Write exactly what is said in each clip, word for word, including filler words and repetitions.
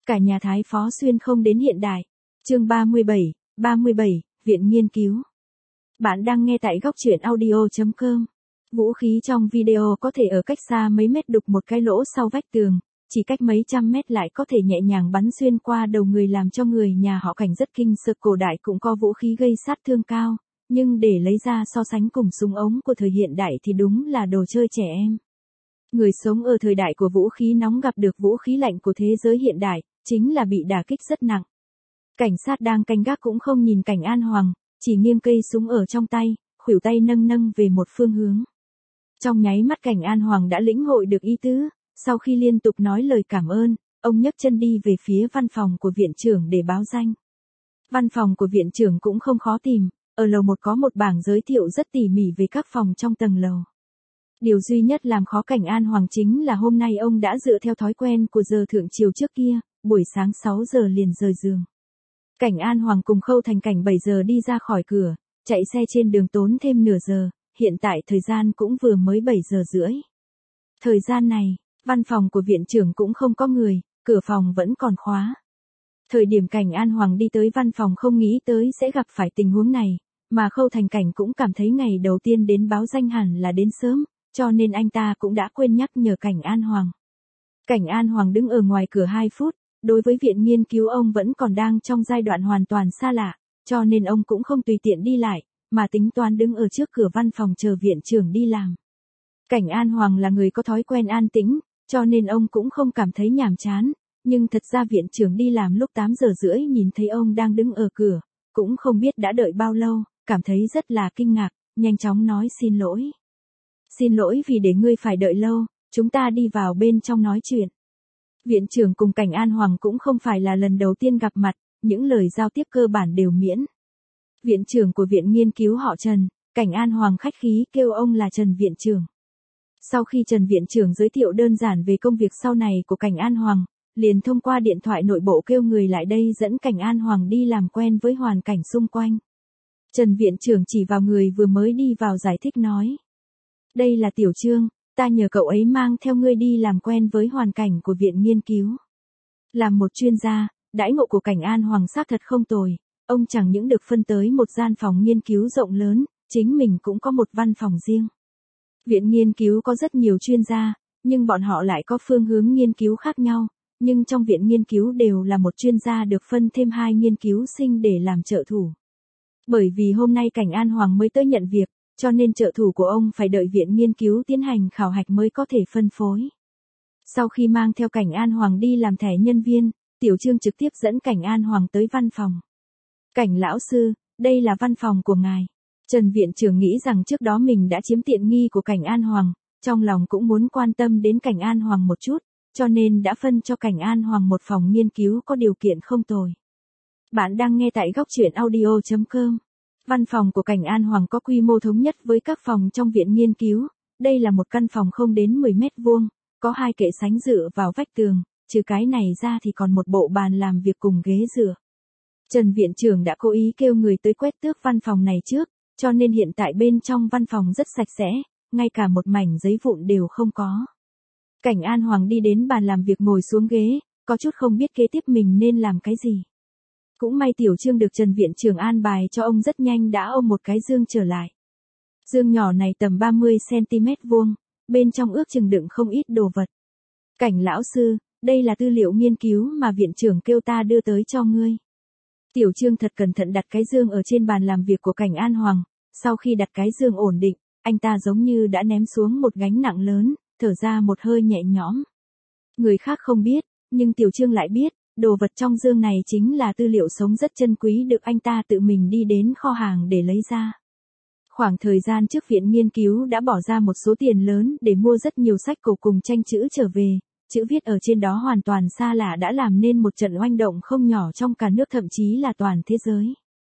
Cả nhà Thái Phó xuyên không đến hiện đại. Chương ba mươi bảy, ba mươi bảy, Viện Nghiên cứu. Bạn đang nghe tại góc truyện audio chấm com. Vũ khí trong video có thể ở cách xa mấy mét đục một cái lỗ sau vách tường, chỉ cách mấy trăm mét lại có thể nhẹ nhàng bắn xuyên qua đầu người làm cho người nhà họ Cảnh rất kinh sợ. Cổ đại cũng có vũ khí gây sát thương cao, nhưng để lấy ra so sánh cùng súng ống của thời hiện đại thì đúng là đồ chơi trẻ em. Người sống ở thời đại của vũ khí nóng gặp được vũ khí lạnh của thế giới hiện đại, chính là bị đả kích rất nặng. Cảnh sát đang canh gác cũng không nhìn Cảnh An Hoàng, chỉ nghiêng cây súng ở trong tay, khuỷu tay nâng nâng về một phương hướng. Trong nháy mắt Cảnh An Hoàng đã lĩnh hội được ý tứ, sau khi liên tục nói lời cảm ơn, ông nhấc chân đi về phía văn phòng của viện trưởng để báo danh. Văn phòng của viện trưởng cũng không khó tìm, ở lầu một có một bảng giới thiệu rất tỉ mỉ về các phòng trong tầng lầu. Điều duy nhất làm khó Cảnh An Hoàng chính là hôm nay ông đã dựa theo thói quen của giờ thượng triều trước kia, buổi sáng sáu giờ liền rời giường. Cảnh An Hoàng cùng Khâu Thành Cảnh bảy giờ đi ra khỏi cửa, chạy xe trên đường tốn thêm nửa giờ, hiện tại thời gian cũng vừa mới bảy giờ rưỡi. Thời gian này, văn phòng của viện trưởng cũng không có người, cửa phòng vẫn còn khóa. Thời điểm Cảnh An Hoàng đi tới văn phòng không nghĩ tới sẽ gặp phải tình huống này, mà Khâu Thành Cảnh cũng cảm thấy ngày đầu tiên đến báo danh hẳn là đến sớm, cho nên anh ta cũng đã quên nhắc nhở Cảnh An Hoàng. Cảnh An Hoàng đứng ở ngoài cửa hai phút, đối với viện nghiên cứu ông vẫn còn đang trong giai đoạn hoàn toàn xa lạ, cho nên ông cũng không tùy tiện đi lại, mà tính toán đứng ở trước cửa văn phòng chờ viện trưởng đi làm. Cảnh An Hoàng là người có thói quen an tĩnh, cho nên ông cũng không cảm thấy nhàm chán, nhưng thật ra viện trưởng đi làm lúc tám giờ rưỡi nhìn thấy ông đang đứng ở cửa, cũng không biết đã đợi bao lâu, cảm thấy rất là kinh ngạc, nhanh chóng nói xin lỗi. Xin lỗi vì để ngươi phải đợi lâu, chúng ta đi vào bên trong nói chuyện. Viện trưởng cùng Cảnh An Hoàng cũng không phải là lần đầu tiên gặp mặt, những lời giao tiếp cơ bản đều miễn. Viện trưởng của viện nghiên cứu họ Trần, Cảnh An Hoàng khách khí kêu ông là Trần viện trưởng. Sau khi Trần viện trưởng giới thiệu đơn giản về công việc sau này của Cảnh An Hoàng, liền thông qua điện thoại nội bộ kêu người lại đây dẫn Cảnh An Hoàng đi làm quen với hoàn cảnh xung quanh. Trần viện trưởng chỉ vào người vừa mới đi vào giải thích nói. Đây là Tiểu Trương, ta nhờ cậu ấy mang theo ngươi đi làm quen với hoàn cảnh của viện nghiên cứu. Làm một chuyên gia, đãi ngộ của Cảnh An Hoàng xác thật không tồi, ông chẳng những được phân tới một gian phòng nghiên cứu rộng lớn, chính mình cũng có một văn phòng riêng. Viện nghiên cứu có rất nhiều chuyên gia, nhưng bọn họ lại có phương hướng nghiên cứu khác nhau, nhưng trong viện nghiên cứu đều là một chuyên gia được phân thêm hai nghiên cứu sinh để làm trợ thủ. Bởi vì hôm nay Cảnh An Hoàng mới tới nhận việc, cho nên trợ thủ của ông phải đợi viện nghiên cứu tiến hành khảo hạch mới có thể phân phối. Sau khi mang theo Cảnh An Hoàng đi làm thẻ nhân viên, Tiểu Trương trực tiếp dẫn Cảnh An Hoàng tới văn phòng. Cảnh lão sư, đây là văn phòng của ngài. Trần viện trưởng nghĩ rằng trước đó mình đã chiếm tiện nghi của Cảnh An Hoàng, trong lòng cũng muốn quan tâm đến Cảnh An Hoàng một chút, cho nên đã phân cho Cảnh An Hoàng một phòng nghiên cứu có điều kiện không tồi. Bạn đang nghe tại góc truyện audio chấm com. Văn phòng của Cảnh An Hoàng có quy mô thống nhất với các phòng trong viện nghiên cứu, đây là một căn phòng không đến mười mét vuông, có hai kệ sánh dựa vào vách tường, trừ cái này ra thì còn một bộ bàn làm việc cùng ghế dựa. Trần viện trưởng đã cố ý kêu người tới quét tước văn phòng này trước, cho nên hiện tại bên trong văn phòng rất sạch sẽ, ngay cả một mảnh giấy vụn đều không có. Cảnh An Hoàng đi đến bàn làm việc ngồi xuống ghế, có chút không biết kế tiếp mình nên làm cái gì. Cũng may Tiểu Trương được Trần viện trưởng an bài cho ông rất nhanh đã ôm một cái dương trở lại. Dương nhỏ này tầm ba mươi xăng ti mét vuông, bên trong ước chừng đựng không ít đồ vật. Cảnh lão sư, đây là tư liệu nghiên cứu mà viện trưởng kêu ta đưa tới cho ngươi. Tiểu Trương thật cẩn thận đặt cái dương ở trên bàn làm việc của Cảnh An Hoàng, sau khi đặt cái dương ổn định, anh ta giống như đã ném xuống một gánh nặng lớn, thở ra một hơi nhẹ nhõm. Người khác không biết, nhưng Tiểu Trương lại biết, đồ vật trong dương này chính là tư liệu sống rất chân quý được anh ta tự mình đi đến kho hàng để lấy ra. Khoảng thời gian trước viện nghiên cứu đã bỏ ra một số tiền lớn để mua rất nhiều sách cổ cùng tranh chữ trở về, chữ viết ở trên đó hoàn toàn xa lạ đã làm nên một trận oanh động không nhỏ trong cả nước thậm chí là toàn thế giới.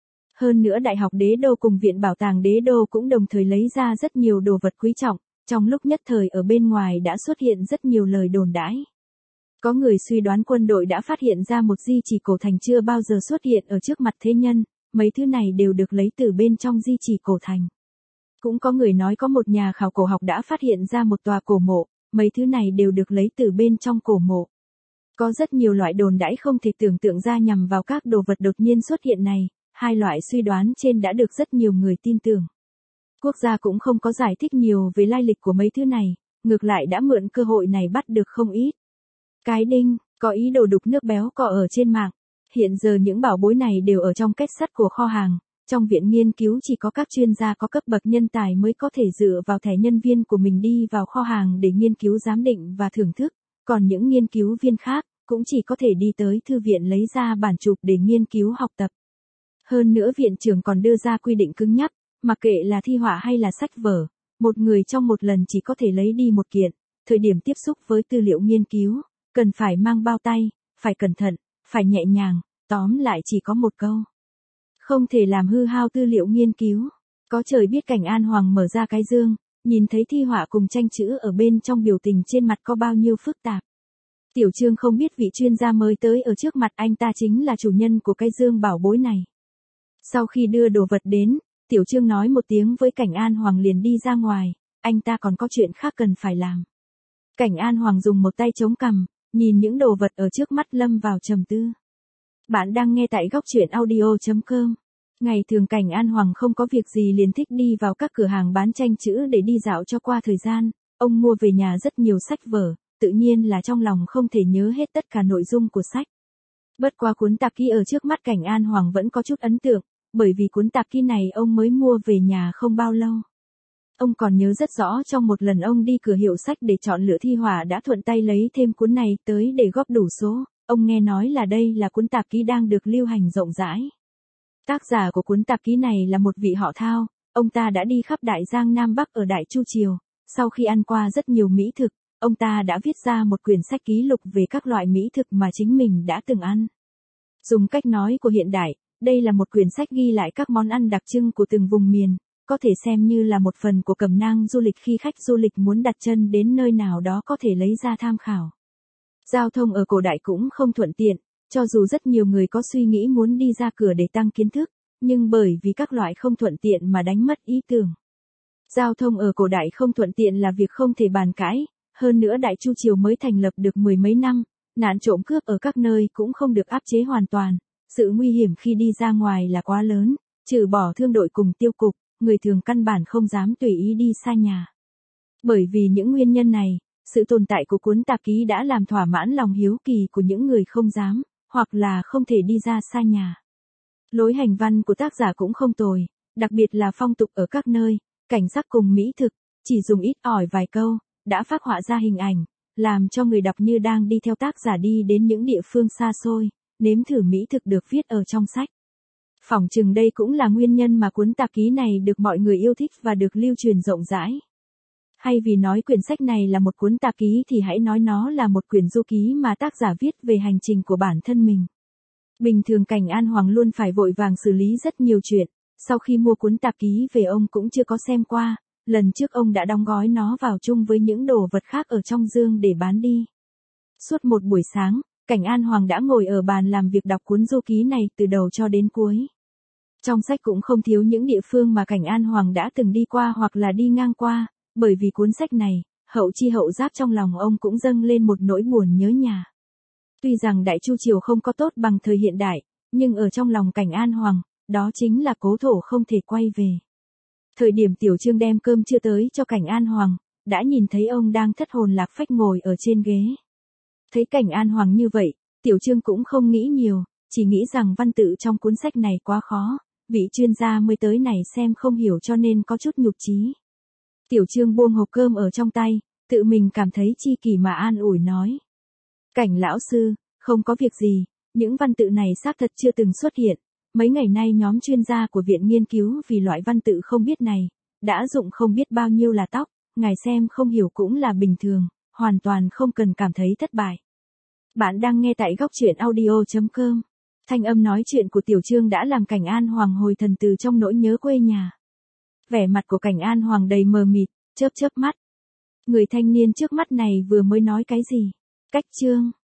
Hơn nữa Đại học Đế Đô cùng Viện Bảo tàng Đế Đô cũng đồng thời lấy ra rất nhiều đồ vật quý trọng, trong lúc nhất thời ở bên ngoài đã xuất hiện rất nhiều lời đồn đãi. Có người suy đoán quân đội đã phát hiện ra một di chỉ cổ thành chưa bao giờ xuất hiện ở trước mặt thế nhân, mấy thứ này đều được lấy từ bên trong di chỉ cổ thành. Cũng có người nói có một nhà khảo cổ học đã phát hiện ra một tòa cổ mộ, mấy thứ này đều được lấy từ bên trong cổ mộ. Có rất nhiều loại đồn đãi không thể tưởng tượng ra nhằm vào các đồ vật đột nhiên xuất hiện này, hai loại suy đoán trên đã được rất nhiều người tin tưởng. Quốc gia cũng không có giải thích nhiều về lai lịch của mấy thứ này, ngược lại đã mượn cơ hội này bắt được không ít. Cái đinh, có ý đồ đục nước béo cò ở trên mạng. Hiện giờ những bảo bối này đều ở trong kết sắt của kho hàng, trong viện nghiên cứu chỉ có các chuyên gia có cấp bậc nhân tài mới có thể dựa vào thẻ nhân viên của mình đi vào kho hàng để nghiên cứu giám định và thưởng thức, còn những nghiên cứu viên khác cũng chỉ có thể đi tới thư viện lấy ra bản chụp để nghiên cứu học tập. Hơn nữa viện trưởng còn đưa ra quy định cứng nhắc, mặc kệ là thi họa hay là sách vở, một người trong một lần chỉ có thể lấy đi một kiện, thời điểm tiếp xúc với tư liệu nghiên cứu, cần phải mang bao tay, phải cẩn thận, phải nhẹ nhàng, tóm lại chỉ có một câu. Không thể làm hư hao tư liệu nghiên cứu. Có trời biết Cảnh An Hoàng mở ra cái dương, nhìn thấy thi họa cùng tranh chữ ở bên trong, biểu tình trên mặt có bao nhiêu phức tạp. Tiểu Trương không biết vị chuyên gia mới tới ở trước mặt anh ta chính là chủ nhân của cái dương bảo bối này. Sau khi đưa đồ vật đến, Tiểu Trương nói một tiếng với Cảnh An Hoàng liền đi ra ngoài, anh ta còn có chuyện khác cần phải làm. Cảnh An Hoàng dùng một tay chống cằm, nhìn những đồ vật ở trước mắt lâm vào trầm tư. Bạn đang nghe tại góc truyện audio chấm com. Ngày thường Cảnh An Hoàng không có việc gì liền thích đi vào các cửa hàng bán tranh chữ để đi dạo cho qua thời gian, ông mua về nhà rất nhiều sách vở, tự nhiên là trong lòng không thể nhớ hết tất cả nội dung của sách. Bất qua cuốn tạp ký ở trước mắt Cảnh An Hoàng vẫn có chút ấn tượng, bởi vì cuốn tạp ký này ông mới mua về nhà không bao lâu. Ông còn nhớ rất rõ trong một lần ông đi cửa hiệu sách để chọn lựa thi họa đã thuận tay lấy thêm cuốn này tới để góp đủ số, ông nghe nói là đây là cuốn tạp ký đang được lưu hành rộng rãi. Tác giả của cuốn tạp ký này là một vị họ Thao, ông ta đã đi khắp Đại Giang Nam Bắc ở Đại Chu Triều, sau khi ăn qua rất nhiều mỹ thực, ông ta đã viết ra một quyển sách ký lục về các loại mỹ thực mà chính mình đã từng ăn. Dùng cách nói của hiện đại, đây là một quyển sách ghi lại các món ăn đặc trưng của từng vùng miền, có thể xem như là một phần của cẩm nang du lịch khi khách du lịch muốn đặt chân đến nơi nào đó có thể lấy ra tham khảo. Giao thông ở cổ đại cũng không thuận tiện, cho dù rất nhiều người có suy nghĩ muốn đi ra cửa để tăng kiến thức, nhưng bởi vì các loại không thuận tiện mà đánh mất ý tưởng. Giao thông ở cổ đại không thuận tiện là việc không thể bàn cãi, hơn nữa Đại Chu Triều mới thành lập được mười mấy năm, nạn trộm cướp ở các nơi cũng không được áp chế hoàn toàn, sự nguy hiểm khi đi ra ngoài là quá lớn, trừ bỏ thương đội cùng tiêu cục, người thường căn bản không dám tùy ý đi xa nhà. Bởi vì những nguyên nhân này, sự tồn tại của cuốn tạp ký đã làm thỏa mãn lòng hiếu kỳ của những người không dám, hoặc là không thể đi ra xa nhà. Lối hành văn của tác giả cũng không tồi, đặc biệt là phong tục ở các nơi, cảnh sắc cùng mỹ thực, chỉ dùng ít ỏi vài câu, đã phác họa ra hình ảnh, làm cho người đọc như đang đi theo tác giả đi đến những địa phương xa xôi, nếm thử mỹ thực được viết ở trong sách. Phỏng chừng đây cũng là nguyên nhân mà cuốn tạp ký này được mọi người yêu thích và được lưu truyền rộng rãi. Hay vì nói quyển sách này là một cuốn tạp ký thì hãy nói nó là một quyển du ký mà tác giả viết về hành trình của bản thân mình. Bình thường Cảnh An Hoàng luôn phải vội vàng xử lý rất nhiều chuyện, sau khi mua cuốn tạp ký về ông cũng chưa có xem qua, lần trước ông đã đóng gói nó vào chung với những đồ vật khác ở trong dương để bán đi. Suốt một buổi sáng, Cảnh An Hoàng đã ngồi ở bàn làm việc đọc cuốn du ký này từ đầu cho đến cuối. Trong sách cũng không thiếu những địa phương mà Cảnh An Hoàng đã từng đi qua hoặc là đi ngang qua, bởi vì cuốn sách này, hậu chi hậu giác trong lòng ông cũng dâng lên một nỗi buồn nhớ nhà. Tuy rằng Đại Chu Triều không có tốt bằng thời hiện đại, nhưng ở trong lòng Cảnh An Hoàng, đó chính là cố thổ không thể quay về. Thời điểm Tiểu Trương đem cơm trưa tới cho Cảnh An Hoàng, đã nhìn thấy ông đang thất hồn lạc phách ngồi ở trên ghế. Thấy Cảnh An Hoàng như vậy, Tiểu Trương cũng không nghĩ nhiều, chỉ nghĩ rằng văn tự trong cuốn sách này quá khó, vị chuyên gia mới tới này xem không hiểu cho nên có chút nhục chí. Tiểu Trương buông hộp cơm ở trong tay, tự mình cảm thấy chi kỷ mà an ủi nói. Cảnh lão sư, không có việc gì, những văn tự này xác thật chưa từng xuất hiện. Mấy ngày nay nhóm chuyên gia của viện nghiên cứu vì loại văn tự không biết này, đã dụng không biết bao nhiêu là tóc, ngài xem không hiểu cũng là bình thường, hoàn toàn không cần cảm thấy thất bại. Bạn đang nghe tại góc truyện audio chấm com. Thanh âm nói chuyện của Tiểu Trương đã làm Cảnh An Hoàng hồi thần từ trong nỗi nhớ quê nhà. Vẻ mặt của Cảnh An Hoàng đầy mờ mịt, chớp chớp mắt. Người thanh niên trước mắt này vừa mới nói cái gì? Cách Trương.